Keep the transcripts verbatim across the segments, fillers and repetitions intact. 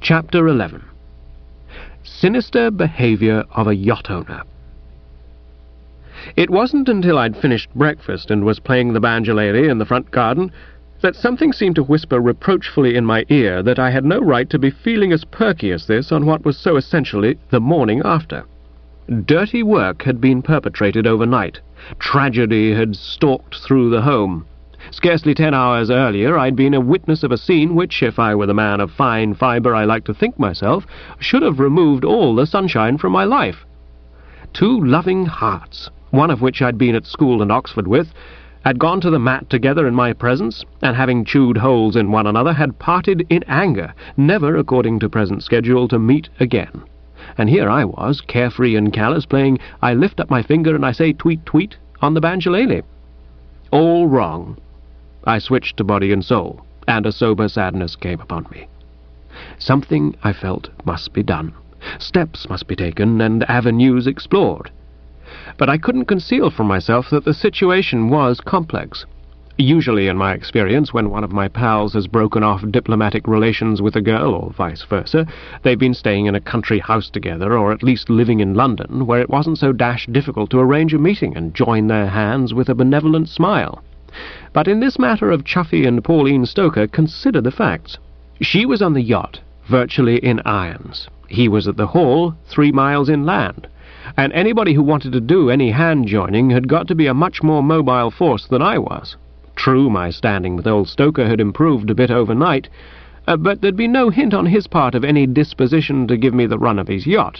Chapter eleven. Sinister Behaviour of a Yacht Owner. It wasn't until I'd finished breakfast and was playing the banjolele in the front garden that something seemed to whisper reproachfully in my ear that I had no right to be feeling as perky as this on what was so essentially the morning after. Dirty work had been perpetrated overnight. Tragedy had stalked through the home. Scarcely ten hours earlier I'd been a witness of a scene which, if I were the man of fine fibre I like to think myself, should have removed all the sunshine from my life. Two loving hearts, one of which I'd been at school and Oxford with, had gone to the mat together in my presence, and having chewed holes in one another, had parted in anger, never, according to present schedule, to meet again. And here I was, carefree and callous, playing I lift up my finger and I say tweet tweet on the banjolele. All wrong. I switched to body and soul, and a sober sadness came upon me. Something, I felt, must be done. Steps must be taken, and avenues explored. But I couldn't conceal from myself that the situation was complex. Usually, in my experience, when one of my pals has broken off diplomatic relations with a girl, or vice versa, they've been staying in a country house together, or at least living in London, where it wasn't so dash difficult to arrange a meeting and join their hands with a benevolent smile. But in this matter of Chuffy and Pauline Stoker, consider the facts. She was on the yacht, virtually in irons. He was at the Hall, three miles inland. And anybody who wanted to do any hand-joining had got to be a much more mobile force than I was. True, my standing with old Stoker had improved a bit overnight, uh, but there'd be no hint on his part of any disposition to give me the run of his yacht.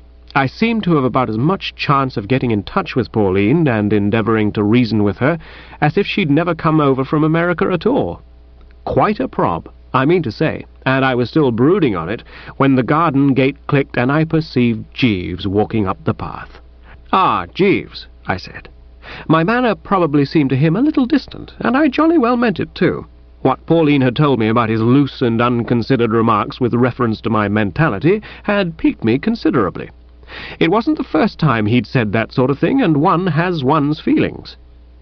I seemed to have about as much chance of getting in touch with Pauline and endeavouring to reason with her as if she'd never come over from America at all. Quite a prob, I mean to say, and I was still brooding on it when the garden gate clicked and I perceived Jeeves walking up the path. "Ah, Jeeves," I said. My manner probably seemed to him a little distant, and I jolly well meant it too. What Pauline had told me about his loose and unconsidered remarks with reference to my mentality had piqued me considerably. It wasn't the first time he'd said that sort of thing, and one has one's feelings.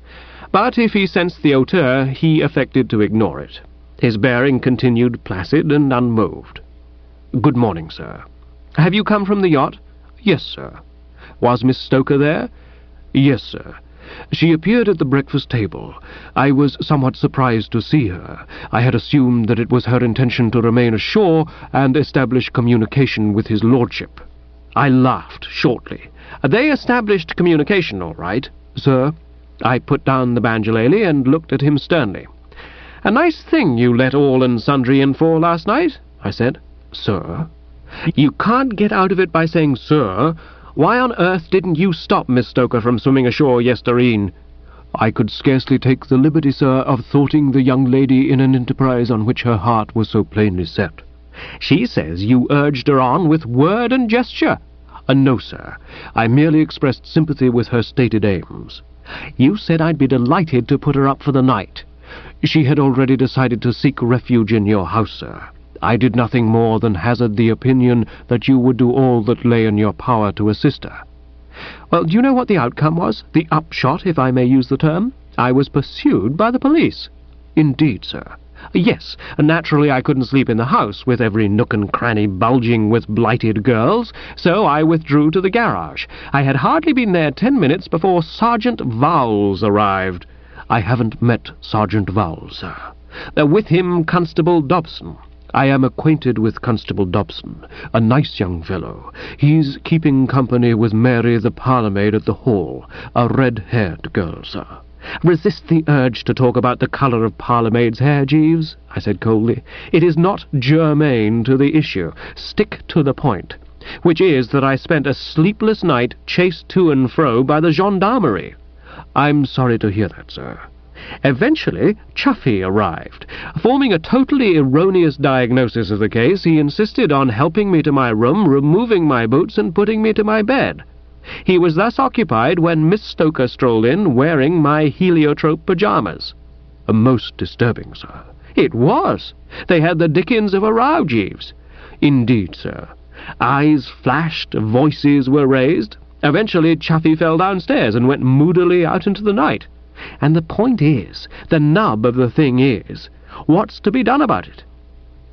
But if he sensed the hauteur, he affected to ignore it. His bearing continued placid and unmoved. "Good morning, sir. Have you come from the yacht?" "Yes, sir." "Was Miss Stoker there?" "Yes, sir. She appeared at the breakfast table. I was somewhat surprised to see her. I had assumed that it was her intention to remain ashore and establish communication with his lordship." I laughed shortly. "They established communication, all right, sir." I put down the banjolele and looked at him sternly. "A nice thing you let all and sundry in for last night," I said. "Sir?" "You can't get out of it by saying sir. Why on earth didn't you stop Miss Stoker from swimming ashore yestereen?" "I could scarcely take the liberty, sir, of thwarting the young lady in an enterprise on which her heart was so plainly set." "She says you urged her on with word and gesture." Uh, "No, sir. I merely expressed sympathy with her stated aims." "You said I'd be delighted to put her up for the night." "She had already decided to seek refuge in your house, sir. I did nothing more than hazard the opinion that you would do all that lay in your power to assist her." "Well, do you know what the outcome was? The upshot, if I may use the term? I was pursued by the police." "Indeed, sir." "Yes, naturally I couldn't sleep in the house, with every nook and cranny bulging with blighted girls, so I withdrew to the garage. I had hardly been there ten minutes before Sergeant Vowles arrived." "I haven't met Sergeant Vowles, sir." Uh, "With him Constable Dobson." "I am acquainted with Constable Dobson, a nice young fellow. He's keeping company with Mary the parlourmaid at the Hall, a red-haired girl, sir." "Resist the urge to talk about the colour of parlourmaid's hair, Jeeves," I said coldly. "It is not germane to the issue. Stick to the point, which is that I spent a sleepless night chased to and fro by the gendarmerie." "I'm sorry to hear that, sir." "Eventually, Chuffy arrived. Forming a totally erroneous diagnosis of the case, he insisted on helping me to my room, removing my boots and putting me to my bed. He was thus occupied when Miss Stoker strolled in, wearing my heliotrope pyjamas." "Most disturbing, sir." "It was. They had the dickens of a row, Jeeves." "Indeed, sir." Eyes flashed, voices were raised. Eventually Chuffy fell downstairs and went moodily out into the night. And the point is, the nub of the thing is, what's to be done about it?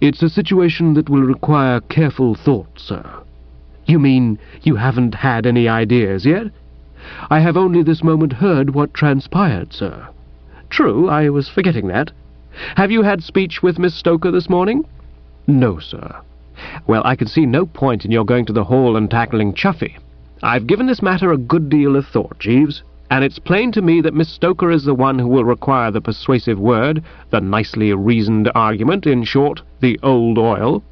It's a situation that will require careful thought, sir. You mean you haven't had any ideas yet? I have only this moment heard what transpired, sir. True, I was forgetting that. Have you had speech with Miss Stoker this morning? No, sir. Well, I can see no point in your going to the hall and tackling Chuffy. I've given this matter a good deal of thought, Jeeves, and it's plain to me that Miss Stoker is the one who will require the persuasive word, the nicely reasoned argument, in short, the old oil.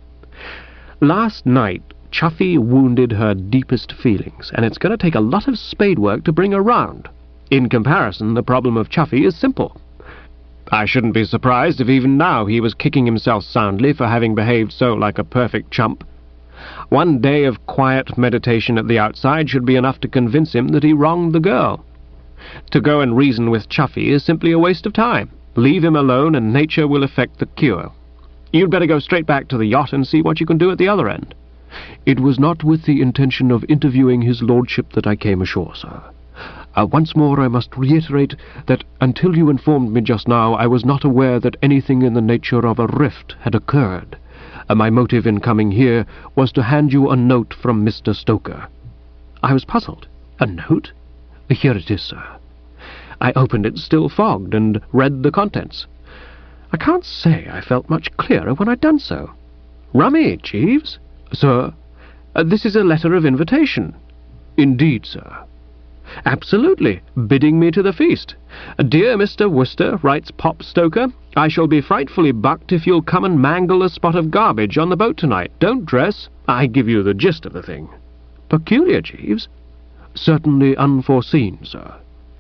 Last night, Chuffy wounded her deepest feelings, and it's going to take a lot of spade work to bring her round. In comparison, the problem of Chuffy is simple. I shouldn't be surprised if even now he was kicking himself soundly for having behaved so like a perfect chump. One day of quiet meditation at the outside should be enough to convince him that he wronged the girl. To go and reason with Chuffy is simply a waste of time. Leave him alone and nature will effect the cure. You'd better go straight back to the yacht and see what you can do at the other end. It was not with the intention of interviewing his lordship that I came ashore, sir. Uh, once more I must reiterate that until you informed me just now I was not aware that anything in the nature of a rift had occurred. Uh, my motive in coming here was to hand you a note from Mister Stoker. I was puzzled. A note? Here it is, sir. I opened it still fogged and read the contents. I can't say I felt much clearer when I'd done so. Rummy, Jeeves. Sir, uh, this is a letter of invitation. Indeed, sir. Absolutely, bidding me to the feast. Dear Mister Worcester, writes Pop Stoker, I shall be frightfully bucked if you'll come and mangle a spot of garbage on the boat tonight. Don't dress. I give you the gist of the thing. Peculiar, Jeeves. Certainly unforeseen, sir.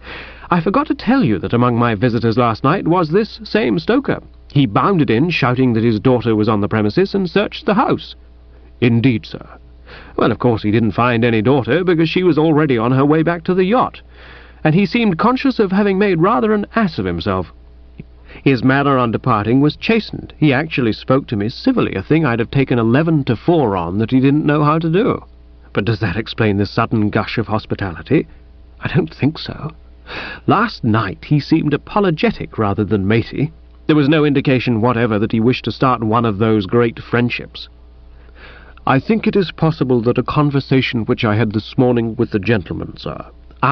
I forgot to tell you that among my visitors last night was this same Stoker. He bounded in, shouting that his daughter was on the premises, and searched the house. Indeed, sir. Well, of course he didn't find any daughter, because she was already on her way back to the yacht, and he seemed conscious of having made rather an ass of himself. His manner on departing was chastened. He actually spoke to me civilly, a thing I'd have taken eleven to four on that he didn't know how to do. But does that explain the sudden gush of hospitality? I don't think so. Last night he seemed apologetic rather than matey. There was no indication whatever that he wished to start one of those great friendships. I think it is possible that a conversation which I had this morning with the gentleman, sir.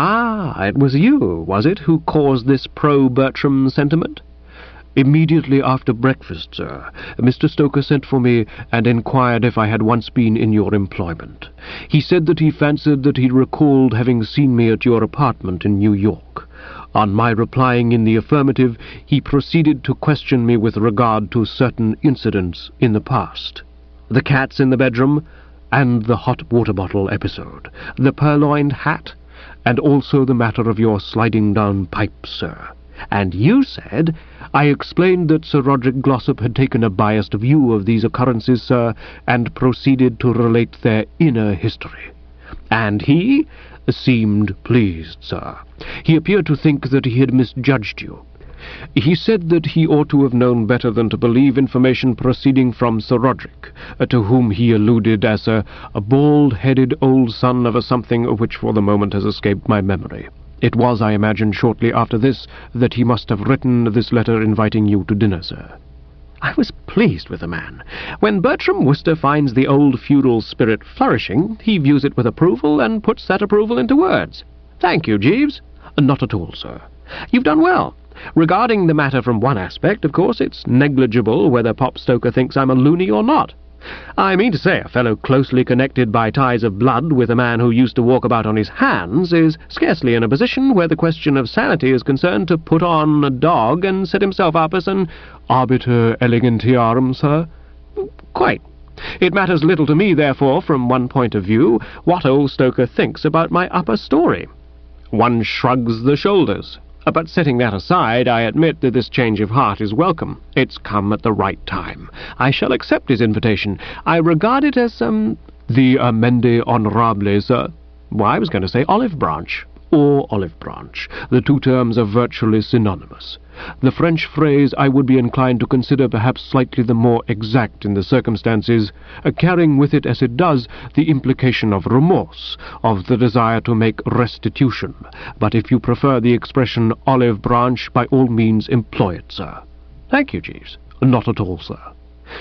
Ah, it was you, was it, who caused this pro-Bertram sentiment? Immediately after breakfast, sir, Mister Stoker sent for me and inquired if I had once been in your employment. He said that he fancied that he recalled having seen me at your apartment in New York. On my replying in the affirmative, he proceeded to question me with regard to certain incidents in the past. The cats in the bedroom, and the hot water bottle episode, the purloined hat, and also the matter of your sliding down pipe, sir. And you said, I explained that Sir Roderick Glossop had taken a biased view of these occurrences, sir, and proceeded to relate their inner history. And he seemed pleased, sir. He appeared to think that he had misjudged you. He said that he ought to have known better than to believe information proceeding from Sir Roderick, uh, to whom he alluded as a, a bald-headed old son of a something which for the moment has escaped my memory. It was, I imagine, shortly after this that he must have written this letter inviting you to dinner, sir. I was pleased with the man. When Bertram Worcester finds the old feudal spirit flourishing, he views it with approval and puts that approval into words. Thank you, Jeeves. Not at all, sir. You've done well. Regarding the matter from one aspect, of course, it's negligible whether Pop Stoker thinks I'm a loony or not. I mean to say, a fellow closely connected by ties of blood with a man who used to walk about on his hands is scarcely in a position where the question of sanity is concerned to put on a dog and set himself up as an arbiter elegantiarum, sir. Quite. It matters little to me, therefore, from one point of view, what old Stoker thinks about my upper story. One shrugs the shoulders. But setting that aside, I admit that this change of heart is welcome. It's come at the right time. I shall accept his invitation. I regard it as, um, the amende honorable, sir. Well, I was going to say olive branch, or olive branch. The two terms are virtually synonymous. The French phrase I would be inclined to consider perhaps slightly the more exact in the circumstances, uh, carrying with it as it does the implication of remorse, of the desire to make restitution. But if you prefer the expression olive branch, by all means employ it, sir. Thank you, Jeeves. Not at all, sir.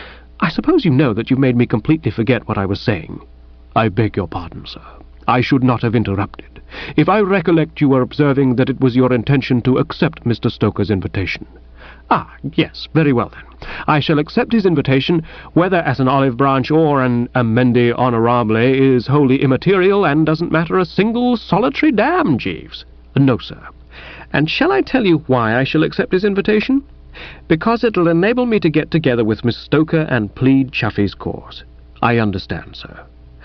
I suppose you know that you've made me completely forget what I was saying. I beg your pardon, sir. I should not have interrupted. If I recollect, you were observing that it was your intention to accept Mister Stoker's invitation. Ah, yes, very well then. I shall accept his invitation, whether as an olive branch or an amende honorable is wholly immaterial and doesn't matter a single solitary damn, Jeeves. No, sir. And shall I tell you why I shall accept his invitation? Because it'll enable me to get together with Miss Stoker and plead Chuffy's cause. I understand, sir.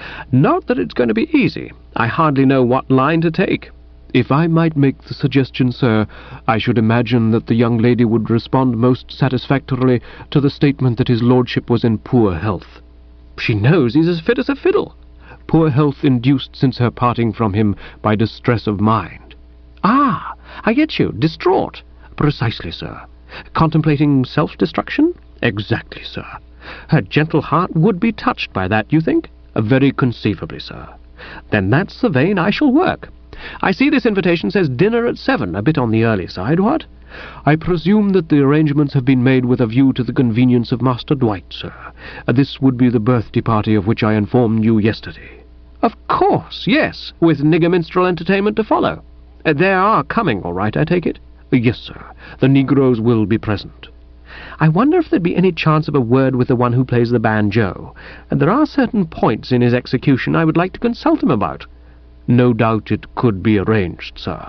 Not that it's going to be easy. I hardly know what line to take. If I might make the suggestion, sir, I should imagine that the young lady would respond most satisfactorily to the statement that his lordship was in poor health. She knows he's as fit as a fiddle. Poor health induced since her parting from him by distress of mind. Ah, I get you. Distraught. Precisely, sir. Contemplating self-destruction? Exactly, sir. Her gentle heart would be touched by that, you think? Very conceivably, sir. Then that's the vein I shall work. I see this invitation says dinner at seven, a bit on the early side, what? I presume that the arrangements have been made with a view to the convenience of Master Dwight, sir. This would be the birthday party of which I informed you yesterday. Of course, yes, with nigger minstrel entertainment to follow. Uh, they are coming, all right, I take it? Uh, yes, sir. The negroes will be present. I wonder if there'd be any chance of a word with the one who plays the banjo. And there are certain points in his execution I would like to consult him about. No doubt it could be arranged, sir.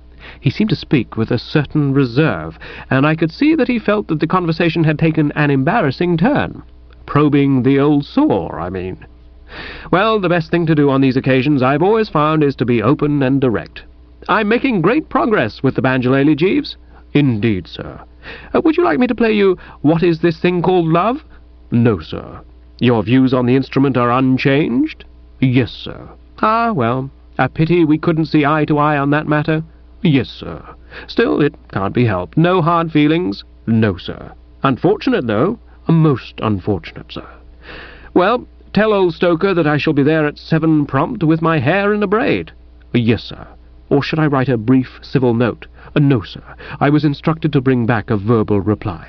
He seemed to speak with a certain reserve, and I could see that he felt that the conversation had taken an embarrassing turn. Probing the old sore, I mean. Well, the best thing to do on these occasions, I've always found, is to be open and direct. I'm making great progress with the banjolele, Jeeves. Indeed, sir. Uh, would you like me to play you What Is This Thing Called Love? No, sir. Your views on the instrument are unchanged? Yes, sir. Ah, well, a pity we couldn't see eye to eye on that matter. Yes, sir. Still, it can't be helped. No hard feelings? No, sir. Unfortunate, though. Most unfortunate, sir. Well, tell old Stoker that I shall be there at seven prompt with my hair in a braid. Yes, sir. Or should I write a brief civil note? Uh, no, sir. I was instructed to bring back a verbal reply.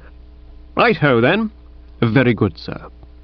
Right-ho, then. Very good, sir.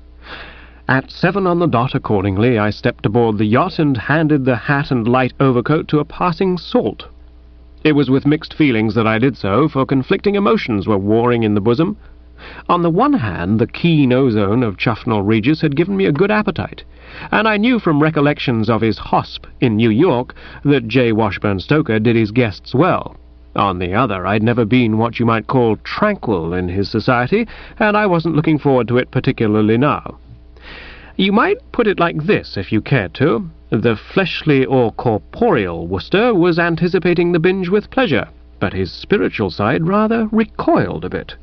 At seven on the dot, accordingly, I stepped aboard the yacht and handed the hat and light overcoat to a passing salt. It was with mixed feelings that I did so, for conflicting emotions were warring in the bosom. On the one hand, the keen ozone of Chuffnell Regis had given me a good appetite, and I knew from recollections of his hosp in New York that J. Washburn Stoker did his guests well. On the other, I'd never been what you might call tranquil in his society, and I wasn't looking forward to it particularly now. You might put it like this, if you cared to. The fleshly or corporeal Worcester was anticipating the binge with pleasure, but his spiritual side rather recoiled a bit.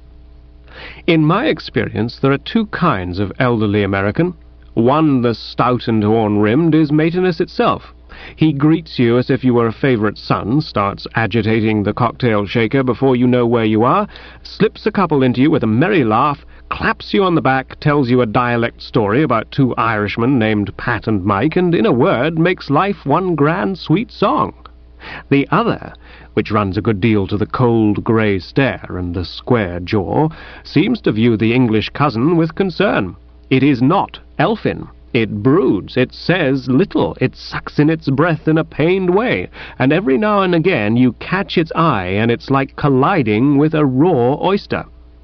In my experience, there are two kinds of elderly American. One, the stout and horn-rimmed, is Matinus itself. He greets you as if you were a favourite son, starts agitating the cocktail shaker before you know where you are, slips a couple into you with a merry laugh, claps you on the back, tells you a dialect story about two Irishmen named Pat and Mike, and, in a word, makes life one grand sweet song. The other, which runs a good deal to the cold grey stare and the square jaw, seems to view the English cousin with concern. It is not elfin. It broods, it says little, it sucks in its breath in a pained way, and every now and again you catch its eye, and it's like colliding with a raw oyster.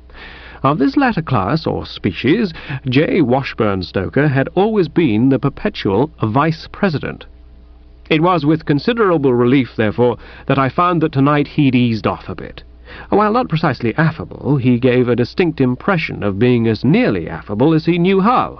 Of this latter class, or species, J. Washburn Stoker had always been the perpetual vice-president. It was with considerable relief, therefore, that I found that tonight he'd eased off a bit. While not precisely affable, he gave a distinct impression of being as nearly affable as he knew how.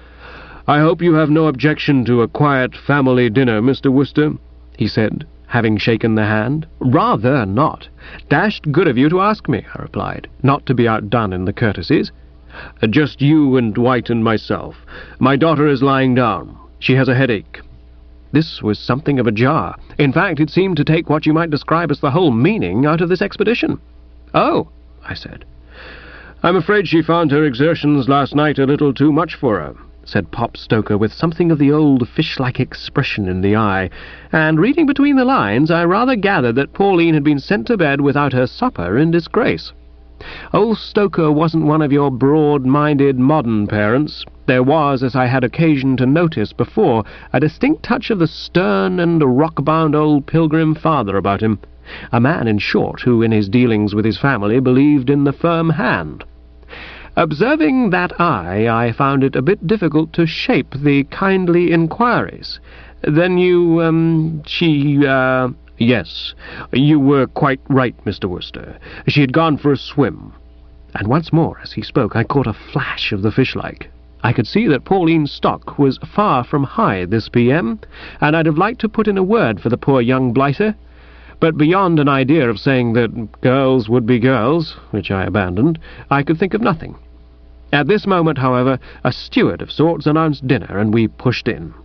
"I hope you have no objection to a quiet family dinner, Mister Worcester," he said, having shaken the hand. "Rather not. Dashed good of you to ask me," I replied, not to be outdone in the courtesies. "Just you and Dwight and myself. My daughter is lying down. She has a headache." This was something of a jar. In fact, it seemed to take what you might describe as the whole meaning out of this expedition. "Oh," I said. "I'm afraid she found her exertions last night a little too much for her," said Pop Stoker with something of the old fish-like expression in the eye, and reading between the lines I rather gathered that Pauline had been sent to bed without her supper in disgrace. Old Stoker wasn't one of your broad-minded modern parents. There was, as I had occasion to notice before, a distinct touch of the stern and rock-bound old pilgrim father about him. A man, in short, who in his dealings with his family believed in the firm hand. Observing that eye, I found it a bit difficult to shape the kindly inquiries. Then you, um, she, uh... Yes, you were quite right, Mister Wooster. She had gone for a swim. And once more, as he spoke, I caught a flash of the fish-like. I could see that Pauline's stock was far from high this P M, and I'd have liked to put in a word for the poor young blighter. But beyond an idea of saying that girls would be girls, which I abandoned, I could think of nothing. At this moment, however, a steward of sorts announced dinner, and we pushed in.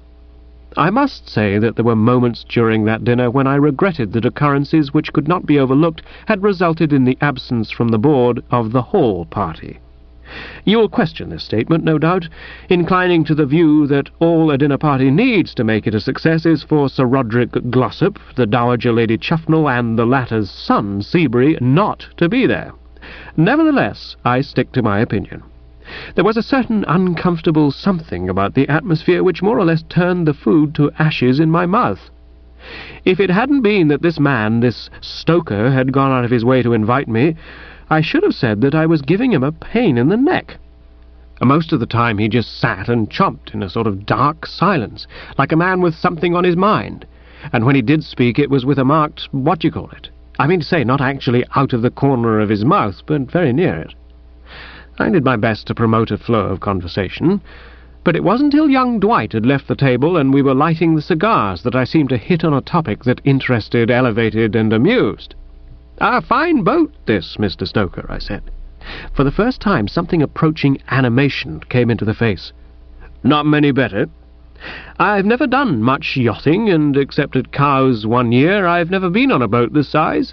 I must say that there were moments during that dinner when I regretted that occurrences which could not be overlooked had resulted in the absence from the board of the whole party. You will question this statement, no doubt, inclining to the view that all a dinner party needs to make it a success is for Sir Roderick Glossop, the Dowager Lady Chuffnell, and the latter's son, Seabury, not to be there. Nevertheless, I stick to my opinion. There was a certain uncomfortable something about the atmosphere which more or less turned the food to ashes in my mouth. If it hadn't been that this man, this Stoker, had gone out of his way to invite me, I should have said that I was giving him a pain in the neck. Most of the time he just sat and chomped in a sort of dark silence, like a man with something on his mind, and when he did speak it was with a marked what-do-you-call-it. I mean to say, not actually out of the corner of his mouth, but very near it. I did my best to promote a flow of conversation, but it wasn't till young Dwight had left the table and we were lighting the cigars that I seemed to hit on a topic that interested, elevated, and amused. "A fine boat, this, Mister Stoker," I said. For the first time something approaching animation came into the face. "Not many better. I've never done much yachting, and except at Cowes one year, I've never been on a boat this size."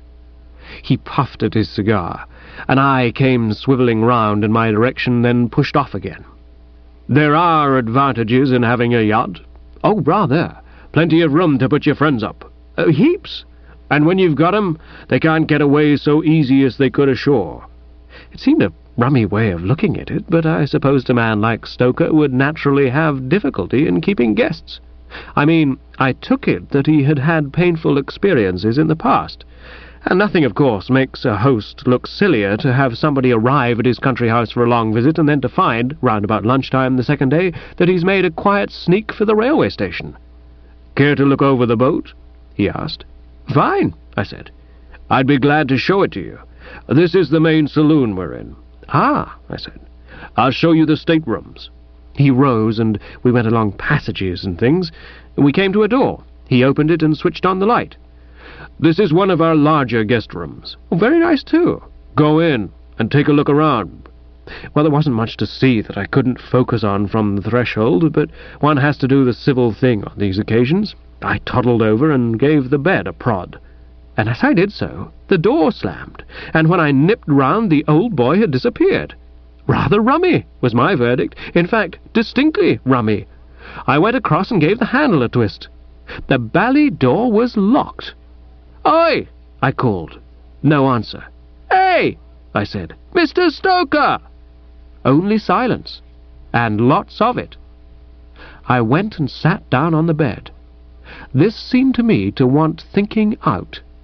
He puffed at his cigar. An eye came swivelling round in my direction, then pushed off again. "There are advantages in having a yacht." "Oh, rather. Plenty of room to put your friends up." Uh, "Heaps. And when you've got 'em, they can't get away so easy as they could ashore." It seemed a rummy way of looking at it, but I supposed a man like Stoker would naturally have difficulty in keeping guests. I mean, I took it that he had had painful experiences in the past. And nothing, of course, makes a host look sillier to have somebody arrive at his country house for a long visit and then to find, round about lunchtime the second day, that he's made a quiet sneak for the railway station. "Care to look over the boat?" he asked. "Fine," I said. "I'd be glad to show it to you. This is the main saloon we're in." "Ah," I said. "I'll show you the staterooms." He rose, and we went along passages and things. We came to a door. He opened it and switched on the light. "This is one of our larger guest rooms. Very nice, too. Go in and take a look around." Well, there wasn't much to see that I couldn't focus on from the threshold, but one has to do the civil thing on these occasions. I toddled over and gave the bed a prod. And as I did so, the door slammed, and when I nipped round, the old boy had disappeared. Rather rummy, was my verdict. In fact, distinctly rummy. I went across and gave the handle a twist. The bally door was locked. "Oi!" I called. No answer. "Hey!" I said. "Mister Stoker!" Only silence, and lots of it. I went and sat down on the bed. This seemed to me to want thinking out.